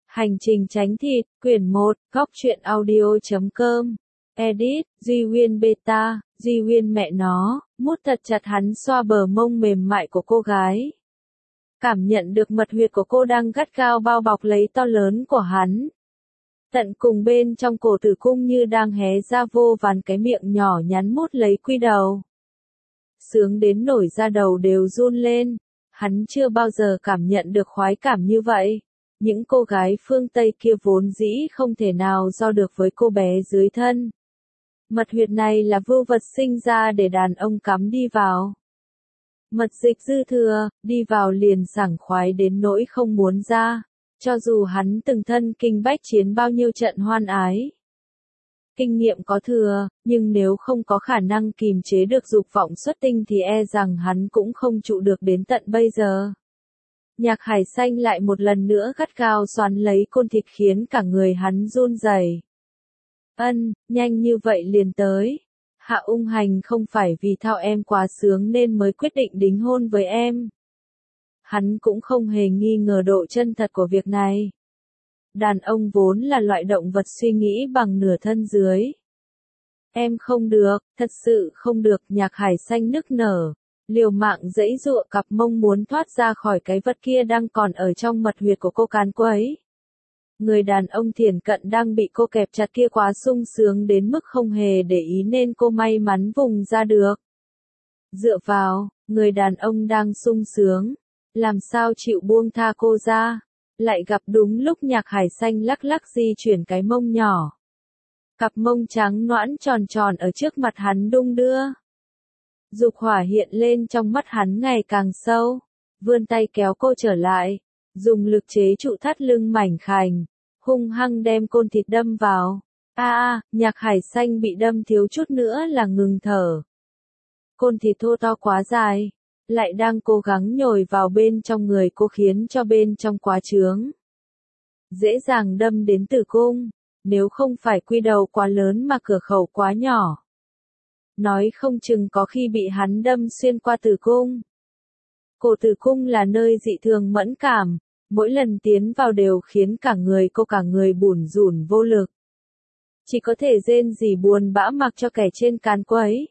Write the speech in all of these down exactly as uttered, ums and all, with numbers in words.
Hành trình tránh thịt, quyển một, góc truyện audio.com. Edit, Duy Huyên beta, Duy Huyên mẹ nó, mút thật chặt hắn xoa bờ mông mềm mại của cô gái. Cảm nhận được mật huyệt của cô đang gắt gao bao bọc lấy to lớn của hắn. Tận cùng bên trong cổ tử cung như đang hé ra vô vàn cái miệng nhỏ nhắn mút lấy quy đầu. Sướng đến nổi da đầu đều run lên. Hắn chưa bao giờ cảm nhận được khoái cảm như vậy. Những cô gái phương Tây kia vốn dĩ không thể nào so được với cô bé dưới thân. Mật huyệt này là vưu vật sinh ra để đàn ông cắm đi vào. Mật dịch dư thừa, đi vào liền sảng khoái đến nỗi không muốn ra, cho dù hắn từng thân kinh bách chiến bao nhiêu trận hoan ái. Kinh nghiệm có thừa, nhưng nếu không có khả năng kìm chế được dục vọng xuất tinh thì e rằng hắn cũng không trụ được đến tận bây giờ. Nhạc Hải Xanh lại một lần nữa gắt gao xoắn lấy côn thịt khiến cả người hắn run rẩy. Ân, nhanh như vậy liền tới. Hạ Ung Hành không phải vì thao em quá sướng nên mới quyết định đính hôn với em. Hắn cũng không hề nghi ngờ độ chân thật của việc này. Đàn ông vốn là loại động vật suy nghĩ bằng nửa thân dưới. Em không được, thật sự không được. Nhạc Hải Xanh nức nở, liều mạng giãy giụa cặp mông muốn thoát ra khỏi cái vật kia đang còn ở trong mật huyệt của cô cán quấy. Người đàn ông thiển cận đang bị cô kẹp chặt kia quá sung sướng đến mức không hề để ý nên cô may mắn vùng ra được. Dựa vào, người đàn ông đang sung sướng, làm sao chịu buông tha cô ra, lại gặp đúng lúc Nhạc Hải Xanh lắc lắc di chuyển cái mông nhỏ. Cặp mông trắng nõn tròn tròn ở trước mặt hắn đung đưa. Dục hỏa hiện lên trong mắt hắn ngày càng sâu, vươn tay kéo cô trở lại, dùng lực chế trụ thắt lưng mảnh khảnh, hung hăng đem côn thịt đâm vào. A a, Nhạc Hải Xanh bị đâm thiếu chút nữa là ngừng thở. Côn thịt thô to quá dài, lại đang cố gắng nhồi vào bên trong người cô khiến cho bên trong quá trướng. Dễ dàng đâm đến tử cung, nếu không phải quy đầu quá lớn mà cửa khẩu quá nhỏ. Nói không chừng có khi bị hắn đâm xuyên qua tử cung. Cổ tử cung là nơi dị thường mẫn cảm, mỗi lần tiến vào đều khiến cả người cô cả người bủn rủn vô lực. Chỉ có thể rên rỉ buồn bã mặc cho kẻ trên cán quấy.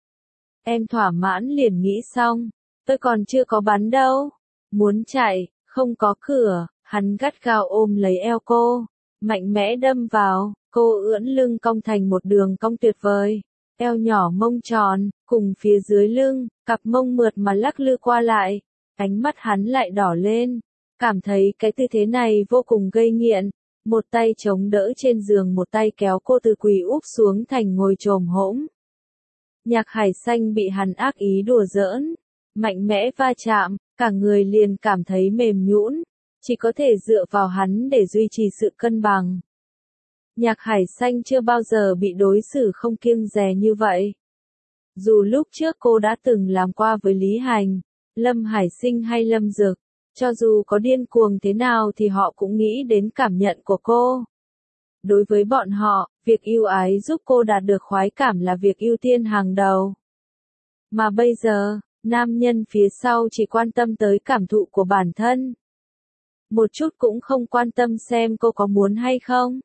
Em thỏa mãn liền nghĩ xong, tôi còn chưa có bắn đâu. Muốn chạy, không có cửa, hắn gắt gao ôm lấy eo cô, mạnh mẽ đâm vào, cô ưỡn lưng cong thành một đường cong tuyệt vời. Eo nhỏ mông tròn, cùng phía dưới lưng, cặp mông mượt mà lắc lư qua lại, ánh mắt hắn lại đỏ lên, cảm thấy cái tư thế này vô cùng gây nghiện, một tay chống đỡ trên giường một tay kéo cô từ quỳ úp xuống thành ngồi chồm hỗn. Nhạc Hải Xanh bị hắn ác ý đùa giỡn, mạnh mẽ va chạm, cả người liền cảm thấy mềm nhũn, chỉ có thể dựa vào hắn để duy trì sự cân bằng. Nhạc Hải Xanh chưa bao giờ bị đối xử không kiêng dè như vậy. Dù lúc trước cô đã từng làm qua với Lý Hành, Lâm Hải Sinh hay Lâm Dực, cho dù có điên cuồng thế nào thì họ cũng nghĩ đến cảm nhận của cô. Đối với bọn họ, việc yêu ái giúp cô đạt được khoái cảm là việc ưu tiên hàng đầu. Mà bây giờ, nam nhân phía sau chỉ quan tâm tới cảm thụ của bản thân. Một chút cũng không quan tâm xem cô có muốn hay không.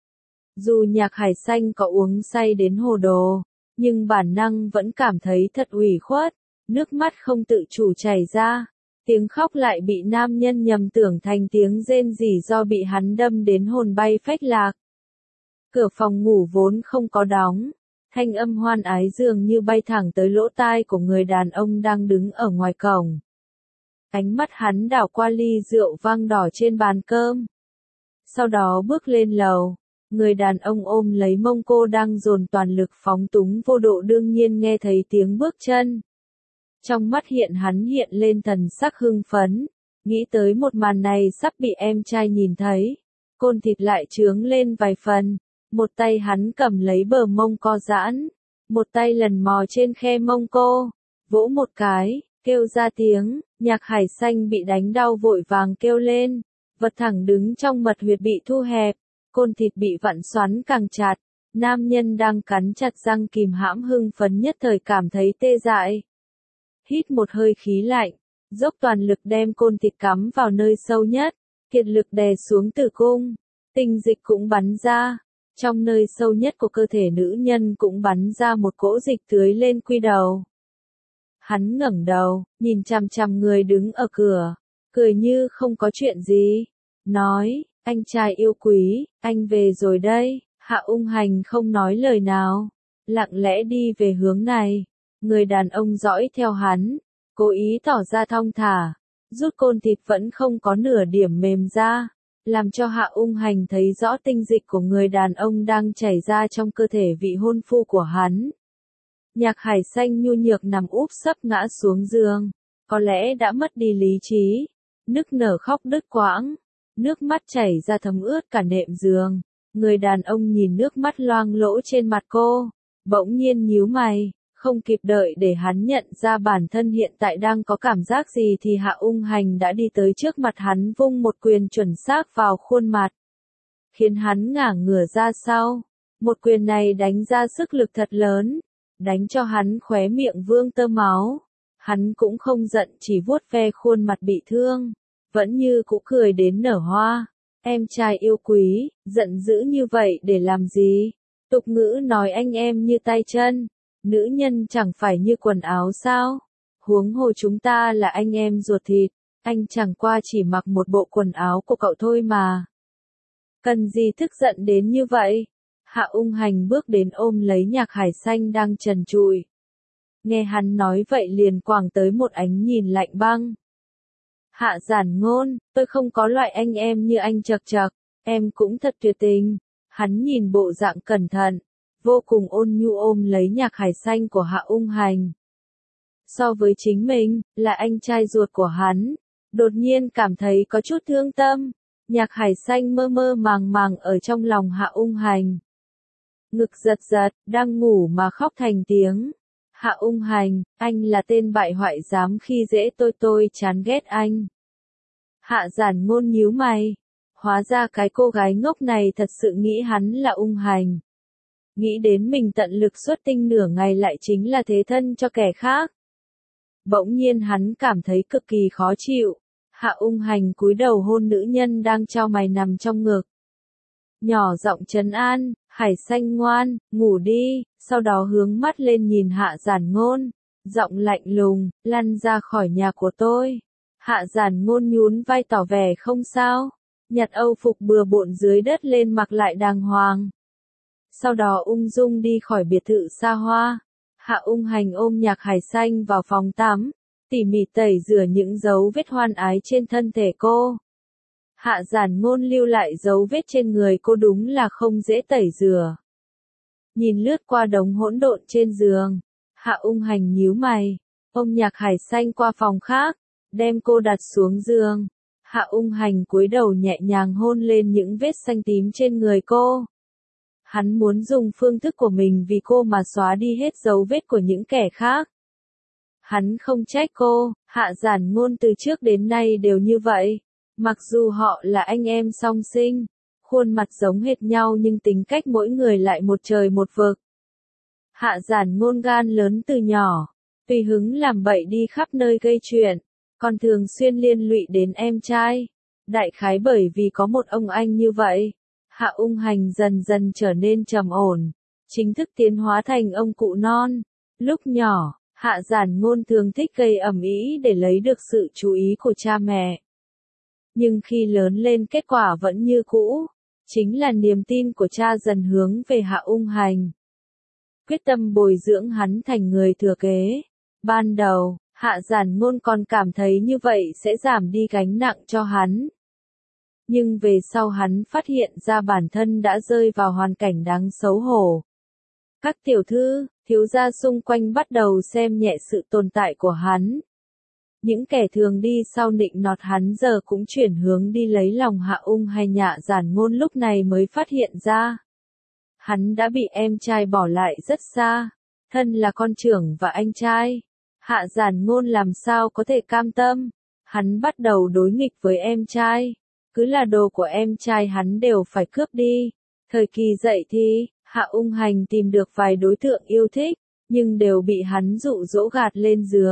Dù Nhạc Hải Xanh có uống say đến hồ đồ, nhưng bản năng vẫn cảm thấy thật ủy khuất, nước mắt không tự chủ chảy ra, tiếng khóc lại bị nam nhân nhầm tưởng thành tiếng rên rỉ do bị hắn đâm đến hồn bay phách lạc. Cửa phòng ngủ vốn không có đóng, thanh âm hoan ái dường như bay thẳng tới lỗ tai của người đàn ông đang đứng ở ngoài cổng. Ánh mắt hắn đảo qua ly rượu vang đỏ trên bàn cơm. Sau đó bước lên lầu. Người đàn ông ôm lấy mông cô đang dồn toàn lực phóng túng vô độ đương nhiên nghe thấy tiếng bước chân. Trong mắt hiện hắn hiện lên thần sắc hưng phấn, nghĩ tới một màn này sắp bị em trai nhìn thấy. Côn thịt lại trướng lên vài phần, một tay hắn cầm lấy bờ mông co giãn, một tay lần mò trên khe mông cô, vỗ một cái, kêu ra tiếng, Nhạc Hải Xanh bị đánh đau vội vàng kêu lên, vật thẳng đứng trong mật huyệt bị thu hẹp. Côn thịt bị vặn xoắn càng chặt, nam nhân đang cắn chặt răng kìm hãm hưng phấn nhất thời cảm thấy tê dại. Hít một hơi khí lạnh, dốc toàn lực đem côn thịt cắm vào nơi sâu nhất, kiệt lực đè xuống tử cung, tinh dịch cũng bắn ra, trong nơi sâu nhất của cơ thể nữ nhân cũng bắn ra một cỗ dịch tưới lên quy đầu. Hắn ngẩng đầu, nhìn chằm chằm người đứng ở cửa, cười như không có chuyện gì, nói, anh trai yêu quý, anh về rồi đây. Hạ Ung Hành không nói lời nào, lặng lẽ đi về hướng này, người đàn ông dõi theo hắn, cố ý tỏ ra thong thả, rút côn thịt vẫn không có nửa điểm mềm ra, làm cho Hạ Ung Hành thấy rõ tinh dịch của người đàn ông đang chảy ra trong cơ thể vị hôn phu của hắn. Nhạc Hải Xanh nhu nhược nằm úp sấp ngã xuống giường, có lẽ đã mất đi lý trí, nức nở khóc đứt quãng, nước mắt chảy ra thấm ướt cả nệm giường. Người đàn ông nhìn nước mắt loang lỗ trên mặt cô, bỗng nhiên nhíu mày, không kịp đợi để hắn nhận ra bản thân hiện tại đang có cảm giác gì thì Hạ Ung Hành đã đi tới trước mặt hắn vung một quyền chuẩn xác vào khuôn mặt, khiến hắn ngả ngửa ra sau. Một quyền này đánh ra sức lực thật lớn, đánh cho hắn khóe miệng vương tơ máu. Hắn cũng không giận, chỉ vuốt ve khuôn mặt bị thương, vẫn như cũ cười đến nở hoa. Em trai yêu quý, giận dữ như vậy để làm gì? Tục ngữ nói anh em như tay chân, nữ nhân chẳng phải như quần áo sao? Huống hồ chúng ta là anh em ruột thịt, anh chẳng qua chỉ mặc một bộ quần áo của cậu thôi mà. Cần gì tức giận đến như vậy? Hạ Ung Hành bước đến ôm lấy Nhạc Hải Xanh đang trần trụi. Nghe hắn nói vậy liền quàng tới một ánh nhìn lạnh băng. Hạ Giản Ngôn, tôi không có loại anh em như anh chật chật, em cũng thật tuyệt tình. Hắn nhìn bộ dạng cẩn thận, vô cùng ôn nhu ôm lấy Nhạc Hải Xanh của Hạ Ung Hành. So với chính mình, là anh trai ruột của hắn, đột nhiên cảm thấy có chút thương tâm. Nhạc Hải Xanh mơ mơ màng màng ở trong lòng Hạ Ung Hành. Ngực giật giật, đang ngủ mà khóc thành tiếng. Hạ Ung Hành, anh là tên bại hoại dám khi dễ tôi tôi chán ghét anh. Hạ Giản Ngôn nhíu mày. Hóa ra cái cô gái ngốc này thật sự nghĩ hắn là Ung Hành. Nghĩ đến mình tận lực xuất tinh nửa ngày lại chính là thế thân cho kẻ khác. Bỗng nhiên hắn cảm thấy cực kỳ khó chịu. Hạ Ung Hành cúi đầu hôn nữ nhân đang chau mày nằm trong ngực. Nhỏ giọng trấn an, Hải Xanh ngoan, ngủ đi, sau đó hướng mắt lên nhìn Hạ Giản Ngôn, giọng lạnh lùng, lăn ra khỏi nhà của tôi. Hạ Giản Ngôn nhún vai tỏ vẻ không sao, nhặt âu phục bừa bộn dưới đất lên mặc lại đàng hoàng. Sau đó ung dung đi khỏi biệt thự xa hoa. Hạ Ung Hành ôm Nhạc Hải Xanh vào phòng tắm, tỉ mỉ tẩy rửa những dấu vết hoan ái trên thân thể cô. Hạ Giản Ngôn lưu lại dấu vết trên người cô đúng là không dễ tẩy rửa. Nhìn lướt qua đống hỗn độn trên giường, Hạ Ung Hành nhíu mày, ôm Nhạc Hải Xanh qua phòng khác, đem cô đặt xuống giường. Hạ Ung Hành cúi đầu nhẹ nhàng hôn lên những vết xanh tím trên người cô. Hắn muốn dùng phương thức của mình vì cô mà xóa đi hết dấu vết của những kẻ khác. Hắn không trách cô, Hạ Giản Ngôn từ trước đến nay đều như vậy. Mặc dù họ là anh em song sinh, khuôn mặt giống hệt nhau nhưng tính cách mỗi người lại một trời một vực. Hạ Giản Ngôn gan lớn từ nhỏ, tùy hứng làm bậy đi khắp nơi gây chuyện, còn thường xuyên liên lụy đến em trai. Đại khái bởi vì có một ông anh như vậy, Hạ Ung Hành dần dần trở nên trầm ổn, chính thức tiến hóa thành ông cụ non. Lúc nhỏ, Hạ Giản Ngôn thường thích gây ầm ĩ để lấy được sự chú ý của cha mẹ. Nhưng khi lớn lên kết quả vẫn như cũ, chính là niềm tin của cha dần hướng về Hạ Ung Hành. Quyết tâm bồi dưỡng hắn thành người thừa kế. Ban đầu, Hạ Giản Ngôn còn cảm thấy như vậy sẽ giảm đi gánh nặng cho hắn. Nhưng về sau hắn phát hiện ra bản thân đã rơi vào hoàn cảnh đáng xấu hổ. Các tiểu thư, thiếu gia xung quanh bắt đầu xem nhẹ sự tồn tại của hắn. Những kẻ thường đi sau nịnh nọt hắn giờ cũng chuyển hướng đi lấy lòng Hạ Ung hay Nhạ Giản Ngôn lúc này mới phát hiện ra. Hắn đã bị em trai bỏ lại rất xa, thân là con trưởng và anh trai. Hạ Giản Ngôn làm sao có thể cam tâm, hắn bắt đầu đối nghịch với em trai. Cứ là đồ của em trai hắn đều phải cướp đi. Thời kỳ dậy thì, Hạ Ung Hành tìm được vài đối tượng yêu thích, nhưng đều bị hắn dụ dỗ gạt lên giường.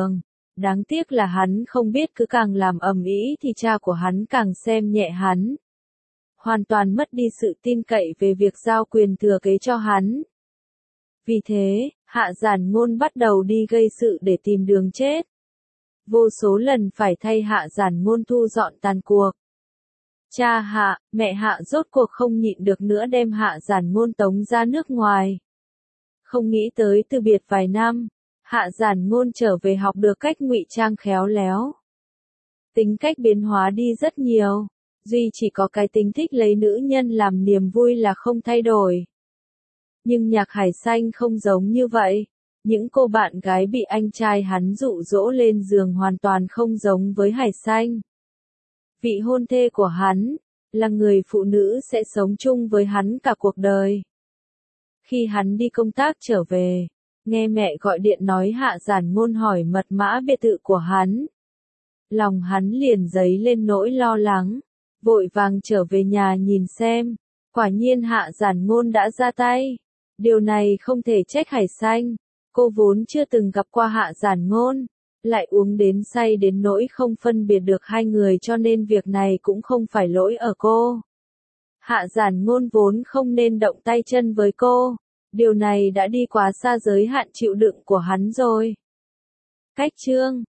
Đáng tiếc là hắn không biết cứ càng làm ầm ĩ thì cha của hắn càng xem nhẹ hắn. Hoàn toàn mất đi sự tin cậy về việc giao quyền thừa kế cho hắn. Vì thế, Hạ Giản Ngôn bắt đầu đi gây sự để tìm đường chết. Vô số lần phải thay Hạ Giản Ngôn thu dọn tàn cuộc. Cha Hạ, mẹ Hạ rốt cuộc không nhịn được nữa đem Hạ Giản Ngôn tống ra nước ngoài. Không nghĩ tới từ biệt vài năm, Hạ Giản Ngôn trở về học được cách ngụy trang khéo léo. Tính cách biến hóa đi rất nhiều, duy chỉ có cái tính thích lấy nữ nhân làm niềm vui là không thay đổi. Nhưng Nhạc Hải Xanh không giống như vậy. Những cô bạn gái bị anh trai hắn dụ dỗ lên giường hoàn toàn không giống với Hải Xanh. Vị hôn thê của hắn, là người phụ nữ sẽ sống chung với hắn cả cuộc đời. Khi hắn đi công tác trở về, nghe mẹ gọi điện nói Hạ Giản Ngôn hỏi mật mã biệt thự của hắn. Lòng hắn liền dấy lên nỗi lo lắng, vội vàng trở về nhà nhìn xem, quả nhiên Hạ Giản Ngôn đã ra tay. Điều này không thể trách Hải Xanh, cô vốn chưa từng gặp qua Hạ Giản Ngôn, lại uống đến say đến nỗi không phân biệt được hai người cho nên việc này cũng không phải lỗi ở cô. Hạ Giản Ngôn vốn không nên động tay chân với cô, điều này đã đi quá xa giới hạn chịu đựng của hắn rồi. Cách chương